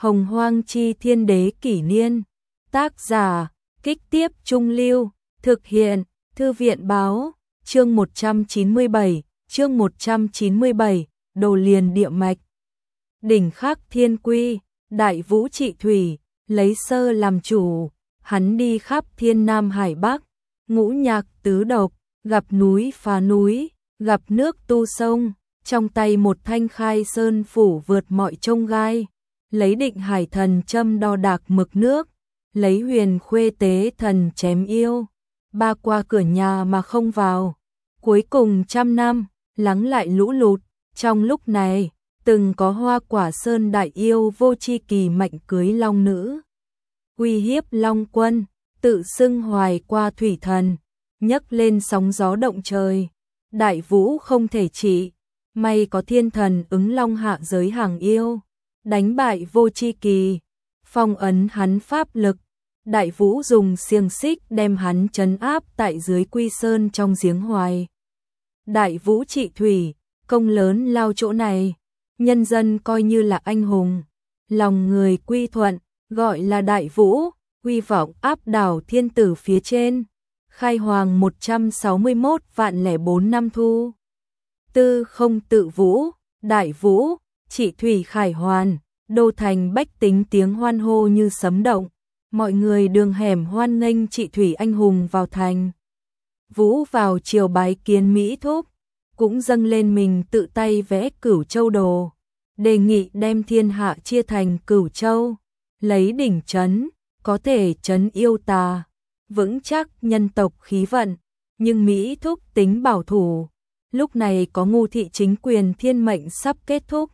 Hồng Hoang Chi Thiên Đế Kỷ Niên. Tác giả, Kích Tiếp Trung Lưu. Thực hiện, Thư viện Báo. Chương 197, Đồ Liền Địa Mạch. Đỉnh Khắc Thiên Quy, Đại Vũ Trị Thủy, lấy sơ làm chủ, hắn đi khắp Thiên Nam Hải Bắc, ngũ nhạc tứ độc, gặp núi phá núi, gặp nước tu sông, trong tay một thanh khai sơn phủ vượt mọi chông gai, lấy định hải thần châm đo đạc mực nước, lấy huyền khuê tế thần chém yêu, ba qua cửa nhà mà không vào, cuối cùng 100 năm, lắng lại lũ lụt, trong lúc này, từng có Hoa Quả Sơn đại yêu Vô Chi Kỳ mạnh cưới long nữ, uy hiếp Long Quân, tự xưng Hoài Qua thủy thần, nhấc lên sóng gió động trời, đại vũ không thể trị, may có thiên thần ứng long hạ giới hàng yêu, đánh bại Vô Chi Kỳ, phong ấn hắn pháp lực, đại vũ dùng xiềng xích đem hắn trấn áp tại dưới Quy Sơn trong giếng Hoài. Đại vũ trị thủy, công lớn lao chỗ này, nhân dân coi như là anh hùng, lòng người quy thuận, gọi là đại vũ, uy vọng áp đảo thiên tử phía trên, khai hoàng 161.004 năm thu. Tư không tự vũ, đại vũ, trị thủy khải hoàn, đô thành bách tính tiếng hoan hô như sấm động, mọi người đường hẻm hoan nghênh trị thủy anh hùng vào thành. Vũ vào triều bái kiến Mỹ Thúc, cũng dâng lên mình tự tay vẽ Cửu Châu đồ, đề nghị đem thiên hạ chia thành Cửu Châu, lấy đỉnh trấn, có thể trấn yêu tà, vững chắc nhân tộc khí vận, nhưng Mỹ Thúc tính bảo thủ, lúc này có ngu thị chính quyền thiên mệnh sắp kết thúc.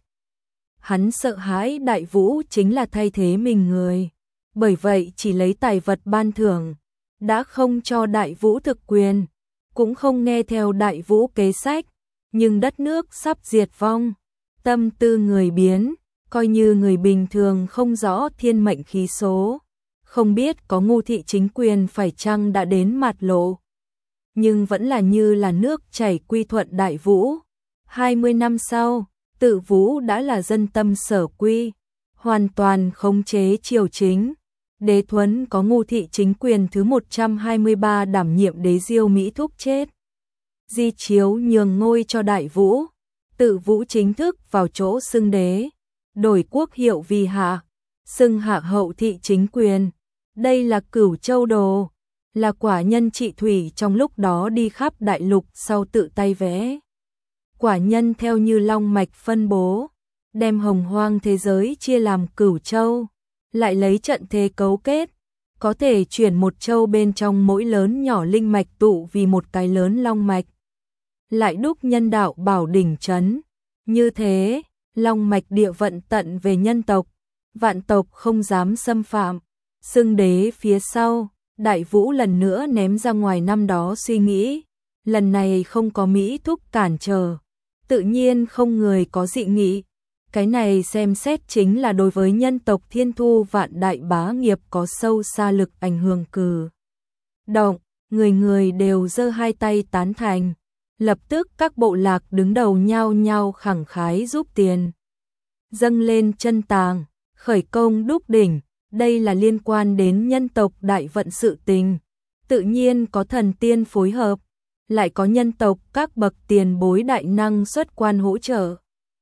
Hắn sợ hãi đại vũ chính là thay thế mình người, bởi vậy chỉ lấy tài vật ban thưởng, đã không cho đại vũ thực quyền, cũng không nghe theo đại vũ kế sách, nhưng đất nước sắp diệt vong, tâm tư người biến, coi như người bình thường không rõ thiên mệnh khí số, không biết có ngu thị chính quyền phải chăng đã đến mặt lộ, nhưng vẫn là như là nước chảy quy thuận đại vũ. 20 năm sau, tự vũ đã là dân tâm sở quy, hoàn toàn khống chế triều chính. Đế Thuấn có ngu thị chính quyền thứ 123 đảm nhiệm đế diêu Mỹ Thúc chết. Di chiếu nhường ngôi cho đại vũ, tự vũ chính thức vào chỗ xưng đế, đổi quốc hiệu vì hạ, xưng hạ hậu thị chính quyền. Đây là Cửu Châu đồ, là quả nhân trị thủy trong lúc đó đi khắp đại lục sau tự tay vẽ. Quả nhân theo như long mạch phân bố, đem hồng hoang thế giới chia làm Cửu Châu, lại lấy trận thế cấu kết, có thể chuyển một châu bên trong mỗi lớn nhỏ linh mạch tụ vì một cái lớn long mạch. Lại đúc nhân đạo bảo đỉnh trấn, như thế, long mạch địa vận tận về nhân tộc, vạn tộc không dám xâm phạm. Xưng đế phía sau, đại vũ lần nữa ném ra ngoài năm đó suy nghĩ, lần này không có Mỹ Thúc cản trở, tự nhiên không người có dị nghị. Cái này xem xét chính là đối với nhân tộc thiên thu vạn đại bá nghiệp có sâu xa lực ảnh hưởng cử động, người người đều giơ hai tay tán thành, lập tức các bộ lạc đứng đầu nhao nhao khẳng khái giúp tiền, dâng lên chân tàng, khởi công đúc đỉnh. Đây là liên quan đến nhân tộc đại vận sự tình, tự nhiên có thần tiên phối hợp, lại có nhân tộc các bậc tiền bối đại năng xuất quan hỗ trợ.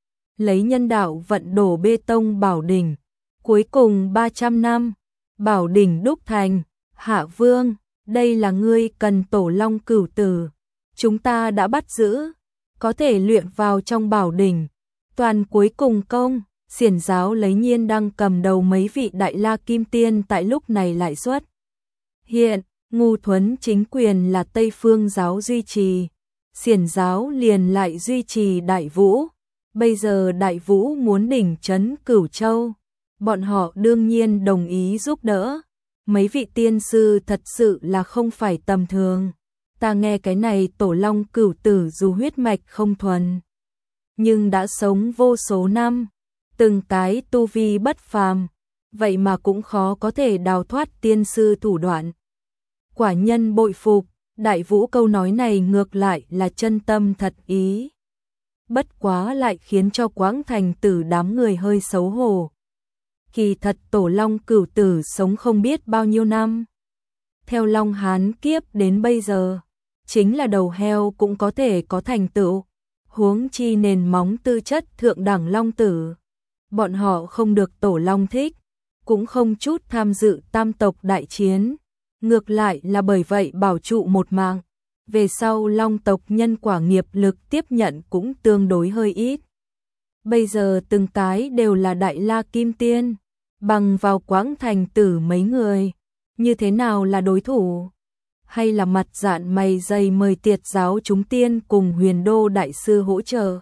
Lấy nhân đạo vận đổ bê tông bảo đỉnh, cuối cùng 300 năm, bảo đỉnh đúc thành. Hạ Vương, đây là ngươi cần tổ long cửu tử, chúng ta đã bắt giữ, có thể luyện vào trong bảo đỉnh, toàn cuối cùng công. Xiển giáo lấy Nhiên Đăng cầm đầu mấy vị đại la kim tiên tại lúc này lại xuất hiện, ngu thuấn chính quyền là Tây Phương giáo duy trì, Xiển giáo liền lại duy trì đại vũ, bây giờ đại vũ muốn đỉnh trấn Cửu Châu, bọn họ đương nhiên đồng ý giúp đỡ, mấy vị tiên sư thật sự là không phải tầm thường, ta nghe cái này tổ long cửu tử dù huyết mạch không thuần, nhưng đã sống vô số năm, từng cái tu vi bất phàm, vậy mà cũng khó có thể đào thoát tiên sư thủ đoạn. Quả nhân bội phục, đại vũ câu nói này ngược lại là chân tâm thật ý. Bất quá lại khiến cho Quảng Thành Tử đám người hơi xấu hổ. Kỳ thật Tổ Long Cửu Tử sống không biết bao nhiêu năm. Theo Long Hán kiếp đến bây giờ, chính là đầu heo cũng có thể có thành tựu, huống chi nền móng tư chất thượng đẳng long tử. Bọn họ không được Tổ Long thích, cũng không chút tham dự tam tộc đại chiến, ngược lại là bởi vậy bảo trụ một mạng. Về sau long tộc nhân quả nghiệp lực tiếp nhận cũng tương đối hơi ít. Bây giờ từng cái đều là đại la kim tiên, bằng vào Quãng Thành Tử mấy người, như thế nào là đối thủ? Hay là mặt dạn mày dày mời Tiệt giáo chúng tiên cùng Huyền Đô đại sư hỗ trợ,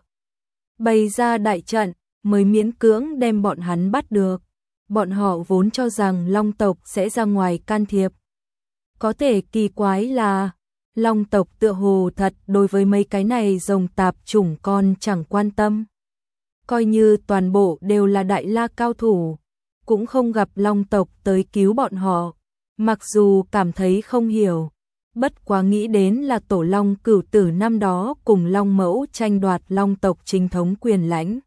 bày ra đại trận mới miễn cưỡng đem bọn hắn bắt được. Bọn họ vốn cho rằng long tộc sẽ ra ngoài can thiệp. Có thể kỳ quái là long tộc tựa hồ thật đối với mấy cái này rồng tạp chủng con chẳng quan tâm. Coi như toàn bộ đều là đại la cao thủ, cũng không gặp long tộc tới cứu bọn họ. Mặc dù cảm thấy không hiểu, bất quá nghĩ đến là Tổ Long Cửu Tử năm đó cùng Long Mẫu tranh đoạt long tộc chính thống quyền lãnh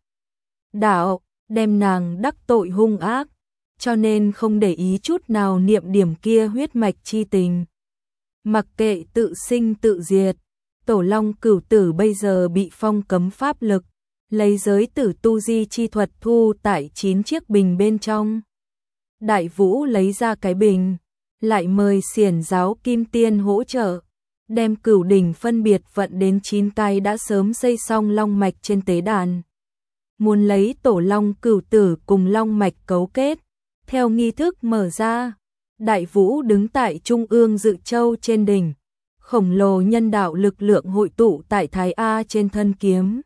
đạo, đem nàng đắc tội hung ác, cho nên không để ý chút nào niệm điểm kia huyết mạch chi tình. Mặc kệ tự sinh tự diệt, Tổ Long Cửu Tử bây giờ bị phong cấm pháp lực, lấy giới tử tu di chi thuật thu tại 9 chiếc bình bên trong. Đại Vũ lấy ra cái bình, lại mời Xiển giáo kim tiên hỗ trợ, đem Cửu đỉnh phân biệt vận đến 9 cái đã sớm xây xong long mạch trên tế đàn. Muốn lấy Tổ Long Cửu Tử cùng long mạch cấu kết, theo nghi thức mở ra. Đại Vũ đứng tại trung ương Dự Châu trên đỉnh, khổng lồ nhân đạo lực lượng hội tụ tại Thái A trên thân kiếm.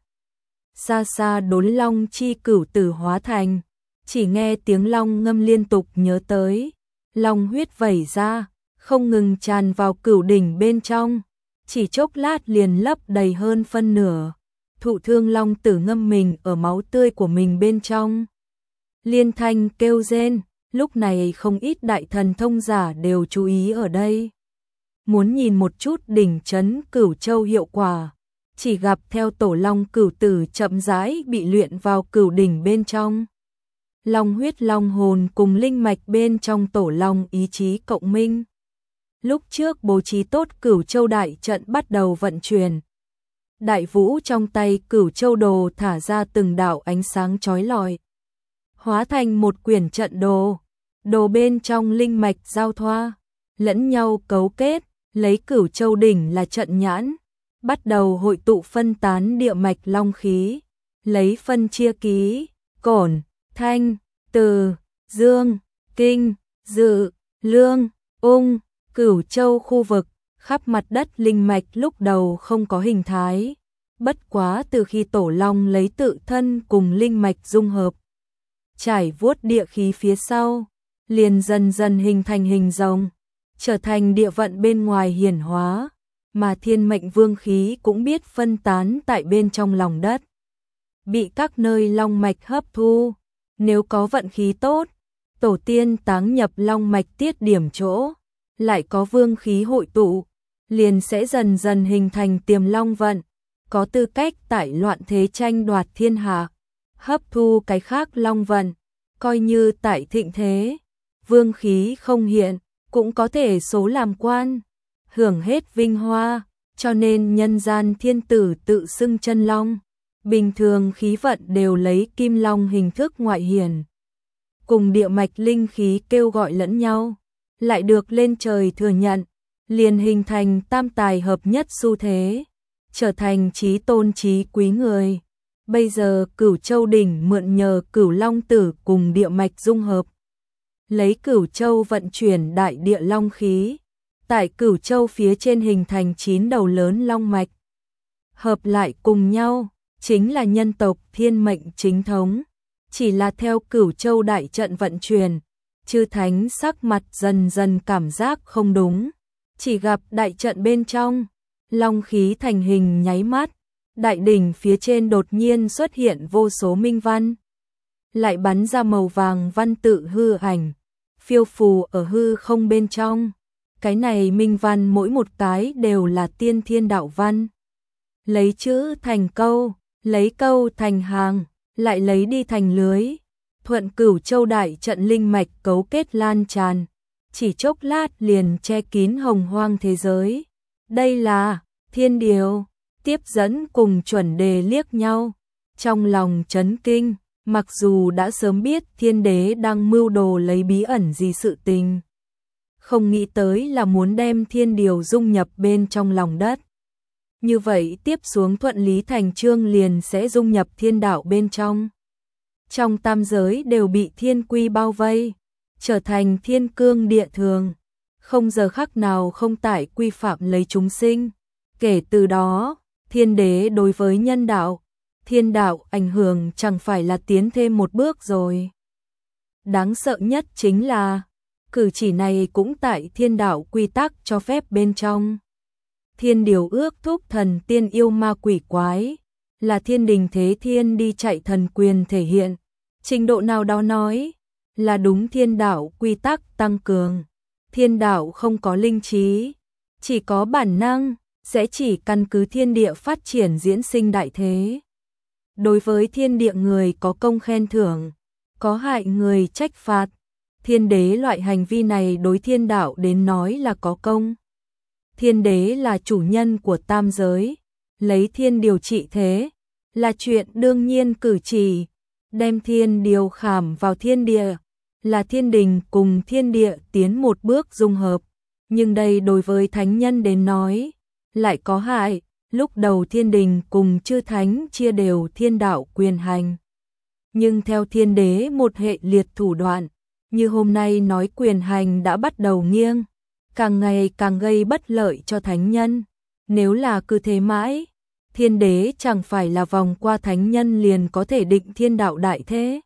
Xa xa đốn long chi cửu tử hóa thành, chỉ nghe tiếng long ngâm liên tục nhớ tới, long huyết vẩy ra, không ngừng tràn vào cửu đỉnh bên trong, chỉ chốc lát liền lấp đầy hơn phân nửa. Thụ thương long tử ngâm mình ở máu tươi của mình bên trong, liên thanh kêu rên. Lúc này không ít đại thần thông giả đều chú ý ở đây. Muốn nhìn một chút đỉnh trấn Cửu Châu hiệu quả, chỉ gặp theo Tổ Long Cửu Tử chậm rãi bị luyện vào cửu đỉnh bên trong. Long huyết long hồn cùng linh mạch bên trong Tổ Long ý chí cộng minh. Lúc trước bố trí tốt Cửu Châu đại trận bắt đầu vận chuyển. Đại Vũ trong tay Cửu Châu đồ thả ra từng đạo ánh sáng chói lọi, hóa thành một quyển trận đồ. Đồ bên trong linh mạch giao thoa, lẫn nhau cấu kết, lấy Cửu Châu đỉnh là trận nhãn, bắt đầu hội tụ phân tán địa mạch long khí, lấy phân chia ký, cổn, thanh, từ, dương, kinh, dự, lương, ung, Cửu Châu khu vực, khắp mặt đất linh mạch lúc đầu không có hình thái, bất quá từ khi Tổ Long lấy tự thân cùng linh mạch dung hợp, trải vuốt địa khí phía sau, liền dần dần hình thành hình rồng, trở thành địa vận bên ngoài hiển hóa, mà thiên mệnh vương khí cũng biết phân tán tại bên trong lòng đất, bị các nơi long mạch hấp thu. Nếu có vận khí tốt, tổ tiên táng nhập long mạch tiết điểm chỗ, lại có vương khí hội tụ, liền sẽ dần dần hình thành tiềm long vận, có tư cách tại loạn thế tranh đoạt thiên hạ, hấp thu cái khác long vận, coi như tại thịnh thế, vương khí không hiện, cũng có thể số làm quan, hưởng hết vinh hoa, cho nên nhân gian thiên tử tự xưng chân long. Bình thường khí vận đều lấy kim long hình thức ngoại hiển, cùng địa mạch linh khí kêu gọi lẫn nhau, lại được lên trời thừa nhận, liền hình thành tam tài hợp nhất xu thế, trở thành chí tôn chí quý người. Bây giờ Cửu Châu đỉnh mượn nhờ Cửu Long tử cùng địa mạch dung hợp, lấy Cửu Châu vận chuyển đại địa long khí, tại Cửu Châu phía trên hình thành 9 đầu lớn long mạch, hợp lại cùng nhau, chính là nhân tộc thiên mệnh chính thống. Chỉ là theo Cửu Châu đại trận vận chuyển, chư thánh sắc mặt dần dần cảm giác không đúng, chỉ gặp đại trận bên trong, long khí thành hình nháy mắt, đại đỉnh phía trên đột nhiên xuất hiện vô số minh văn, lại bắn ra màu vàng văn tự hư ảnh, phiêu phù ở hư không bên trong. Cái này minh văn mỗi một cái đều là tiên thiên đạo văn, lấy chữ thành câu, lấy câu thành hàng, lại lấy đi thành lưới, Thuận Cửu Châu đại trận linh mạch cấu kết lan tràn, chỉ chốc lát liền che kín hồng hoang thế giới. Đây là thiên điều. Tiếp dẫn cùng Chuẩn Đề liếc nhau, trong lòng chấn kinh, mặc dù đã sớm biết Thiên Đế đang mưu đồ lấy bí ẩn gì sự tình. Không nghĩ tới là muốn đem thiên điều dung nhập bên trong lòng đất. Như vậy tiếp xuống thuận lý thành chương liền sẽ dung nhập thiên đạo bên trong. Trong tam giới đều bị thiên quy bao vây, trở thành thiên cương địa thường, không giờ khắc nào không tại quy phạm lấy chúng sinh. Kể từ đó, Thiên Đế đối với nhân đạo, thiên đạo ảnh hưởng chẳng phải là tiến thêm một bước rồi. Đáng sợ nhất chính là, cử chỉ này cũng tại thiên đạo quy tắc cho phép bên trong. Thiên điều ước thúc thần tiên yêu ma quỷ quái, là thiên đình thế thiên đi chạy thần quyền thể hiện. Trình độ nào đó nói, là đúng thiên đạo quy tắc tăng cường. Thiên đạo không có linh trí, chỉ có bản năng, sẽ chỉ căn cứ thiên địa phát triển diễn sinh đại thế. Đối với thiên địa người có công khen thưởng, có hại người trách phạt. Thiên đế loại hành vi này đối thiên đạo đến nói là có công. Thiên đế là chủ nhân của tam giới, lấy thiên điều trị thế, là chuyện đương nhiên cử chỉ. Đem thiên điều khảm vào thiên địa, là thiên đình cùng thiên địa tiến một bước dung hợp. Nhưng đây đối với thánh nhân đến nói, lại có hại. Lúc đầu thiên đình cùng chư thánh chia đều thiên đạo quyền hành. Nhưng theo thiên đế một hệ liệt thủ đoạn, như hôm nay nói quyền hành đã bắt đầu nghiêng, càng ngày càng gây bất lợi cho thánh nhân. Nếu là cứ thế mãi, thiên đế chẳng phải là vòng qua thánh nhân liền có thể định thiên đạo đại thế.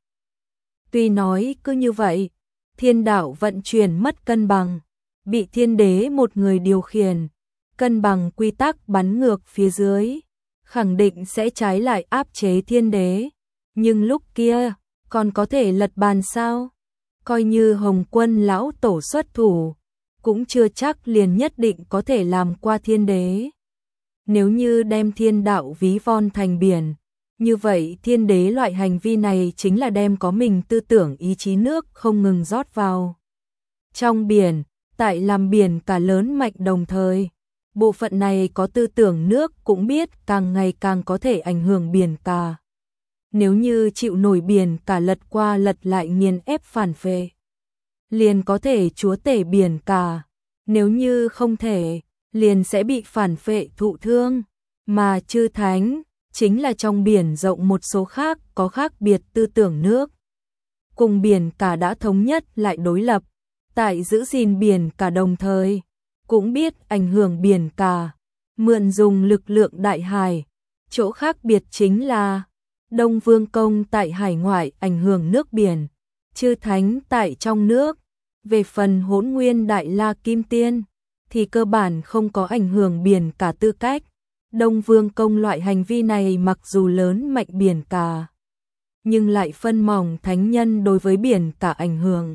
Tuy nói cứ như vậy, thiên đạo vận chuyển mất cân bằng, bị thiên đế một người điều khiển, cân bằng quy tắc bắn ngược phía dưới, khẳng định sẽ trái lại áp chế thiên đế. Nhưng lúc kia, còn có thể lật bàn sao? Coi như Hồng Quân lão tổ xuất thủ, cũng chưa chắc liền nhất định có thể làm qua thiên đế. Nếu như đem thiên đạo ví von thành biển, như vậy thiên đế loại hành vi này chính là đem có mình tư tưởng ý chí nước không ngừng rót vào trong biển, tại làm biển cả lớn mạnh đồng thời. Bộ phận này có tư tưởng nước cũng biết càng ngày càng có thể ảnh hưởng biển cả. Nếu như chịu nổi biển cả lật qua lật lại nghiền ép phản phệ, liền có thể chúa tể biển cả. Nếu như không thể, liền sẽ bị phản phệ thụ thương. Mà chư thánh, chính là trong biển rộng một số khác có khác biệt tư tưởng nước. Cùng biển cả đã thống nhất lại đối lập, tại giữ gìn biển cả đồng thời, cũng biết ảnh hưởng biển cả, mượn dùng lực lượng đại hải. Chỗ khác biệt chính là, Đông Vương Công tại hải ngoại ảnh hưởng nước biển, chư thánh tại trong nước. Về phần Hỗn Nguyên Đại La Kim Tiên, thì cơ bản không có ảnh hưởng biển cả tư cách. Đông Vương Công loại hành vi này mặc dù lớn mạnh biển cả, nhưng lại phân mỏng thánh nhân đối với biển cả ảnh hưởng.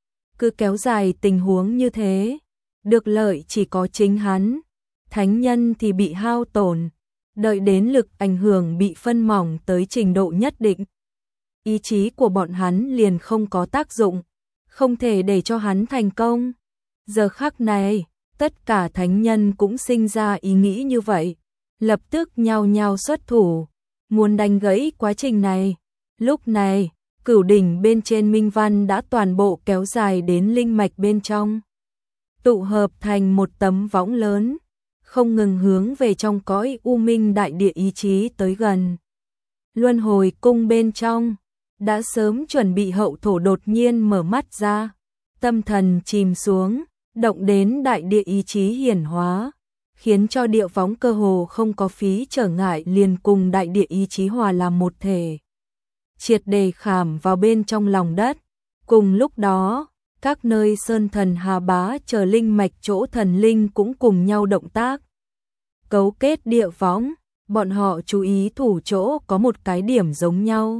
Cứ kéo dài tình huống như thế, được lợi chỉ có chính hắn, thánh nhân thì bị hao tổn. Đợi đến lực ảnh hưởng bị phân mỏng tới trình độ nhất định, ý chí của bọn hắn liền không có tác dụng, không thể để cho hắn thành công. Giờ khắc này, tất cả thánh nhân cũng sinh ra ý nghĩ như vậy, lập tức nhao nhao xuất thủ, muốn đánh gãy quá trình này. Lúc này, cửu đỉnh bên trên minh văn đã toàn bộ kéo dài đến linh mạch bên trong, tụ hợp thành một tấm võng lớn, không ngừng hướng về trong cõi u minh đại địa ý chí tới gần. Luân hồi cung bên trong, đã sớm chuẩn bị hậu thổ đột nhiên mở mắt ra, tâm thần chìm xuống, động đến đại địa ý chí hiển hóa, khiến cho địa võng cơ hồ không có phí trở ngại liền cùng đại địa ý chí hòa làm một thể, triệt để khảm vào bên trong lòng đất. Cùng lúc đó, các nơi sơn thần Hà Bá chờ linh mạch chỗ thần linh cũng cùng nhau động tác, cấu kết địa võng. Bọn họ chú ý thủ chỗ có một cái điểm giống nhau,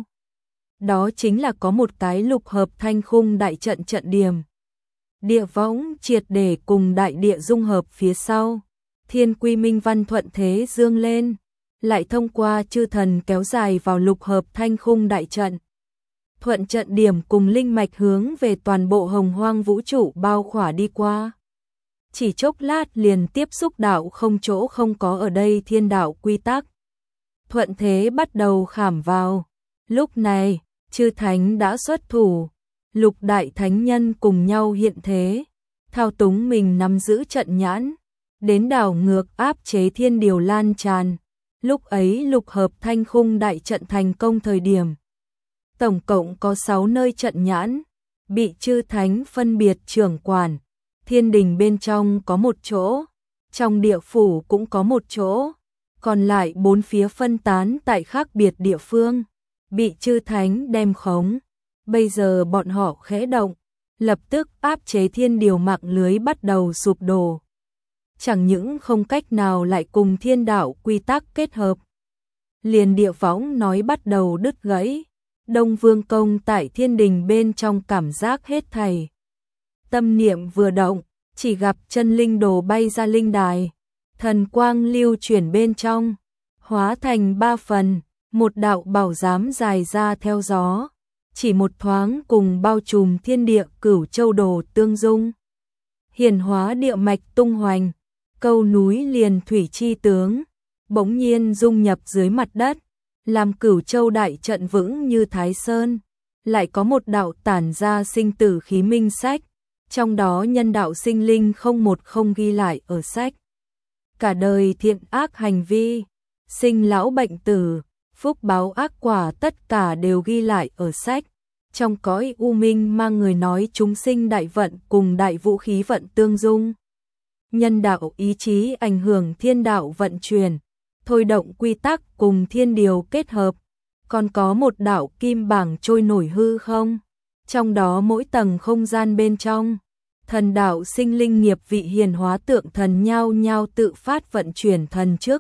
đó chính là có một cái lục hợp thanh khung đại trận trận điểm. Địa võng triệt để cùng đại địa dung hợp phía sau, thiên quy minh văn thuận thế dương lên, lại thông qua chư thần kéo dài vào lục hợp thanh khung đại trận. thuận trận điểm cùng linh mạch hướng về toàn bộ hồng hoang vũ trụ bao khỏa đi qua. Chỉ chốc lát liền tiếp xúc đạo không chỗ không có ở đây thiên đạo quy tắc. Thuận thế bắt đầu khảm vào. Lúc này, chư thánh đã xuất thủ, lục đại thánh nhân cùng nhau hiện thế, thao túng mình nắm giữ trận nhãn, đến đảo ngược áp chế thiên điều lan tràn. Lúc ấy lục hợp thanh khung đại trận thành công thời điểm. Tổng cộng có 6 nơi trận nhãn, bị chư thánh phân biệt trưởng quản. Thiên đình bên trong có một chỗ, trong địa phủ cũng có một chỗ, còn lại 4 phía phân tán tại khác biệt địa phương, bị chư thánh đem khống. Bây giờ bọn họ khẽ động, lập tức áp chế thiên điều mạng lưới bắt đầu sụp đổ. Chẳng những không cách nào lại cùng thiên đạo quy tắc kết hợp, liền địa võng nói bắt đầu đứt gãy. Đông Vương Công tại thiên đình bên trong cảm giác hết thảy. Tâm niệm vừa động, chỉ gặp chân linh đồ bay ra linh đài, thần quang lưu chuyển bên trong, hóa thành 3 phần, một đạo bảo giám dài ra theo gió, chỉ một thoáng cùng bao trùm thiên địa cửu châu đồ tương dung. Hiển hóa địa mạch tung hoành, câu núi liền thủy chi tướng, bỗng nhiên dung nhập dưới mặt đất, làm cửu châu đại trận vững như Thái Sơn. Lại có một đạo tản ra sinh tử khí minh sách, trong đó nhân đạo sinh linh không một không ghi lại ở sách. Cả đời thiện ác hành vi, sinh lão bệnh tử, phúc báo ác quả tất cả đều ghi lại ở sách. Trong cõi u minh mang người nói chúng sinh đại vận cùng đại vũ khí vận tương dung. Nhân đạo ý chí ảnh hưởng thiên đạo vận chuyển, thôi động quy tắc cùng thiên điều kết hợp. Còn có một đạo kim bảng trôi nổi hư không, trong đó mỗi tầng không gian bên trong, thần đạo sinh linh nghiệp vị hiền hóa tượng thần nhao nhao tự phát vận chuyển thần trước.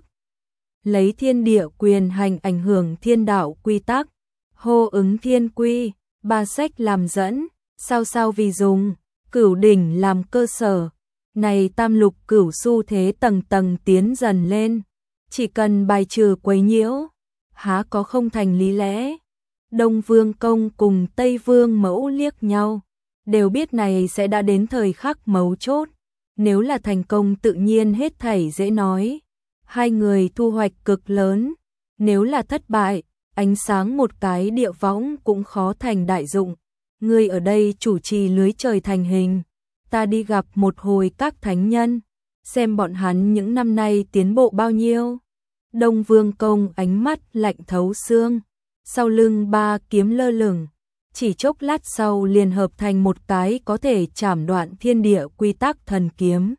Lấy thiên địa quyền hành ảnh hưởng thiên đạo quy tắc, hô ứng thiên quy, 3 sách làm dẫn, sao sao vì dùng, cửu đỉnh làm cơ sở. Này tam lục cửu xu thế tầng tầng tiến dần lên, chỉ cần bài trừ quấy nhiễu, há có không thành lý lẽ. Đông Vương Công cùng Tây Vương Mẫu liếc nhau, đều biết này sẽ đã đến thời khắc mấu chốt. Nếu là thành công tự nhiên hết thảy dễ nói, hai người thu hoạch cực lớn. Nếu là thất bại, ánh sáng một cái địa võng cũng khó thành đại dụng. Ngươi ở đây chủ trì lưới trời thành hình, ta đi gặp một hồi các thánh nhân, xem bọn hắn những năm nay tiến bộ bao nhiêu. Đông Vương Công ánh mắt lạnh thấu xương, sau lưng 3 kiếm lơ lửng, chỉ chốc lát sau liền hợp thành một cái có thể chảm đoạn thiên địa quy tắc thần kiếm.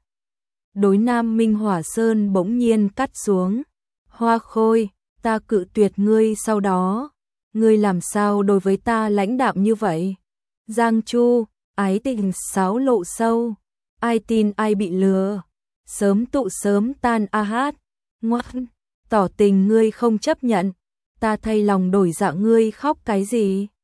Đối Nam Minh Hỏa Sơn bỗng nhiên cắt xuống. Hoa Khôi, ta cự tuyệt ngươi sau đó, ngươi làm sao đối với ta lãnh đạm như vậy? Giang Chu, ái tình sáo lộ sâu, ai tin ai bị lừa, sớm tụ sớm tan a hát, ngoan, tỏ tình ngươi không chấp nhận, ta thay lòng đổi dạ ngươi khóc cái gì?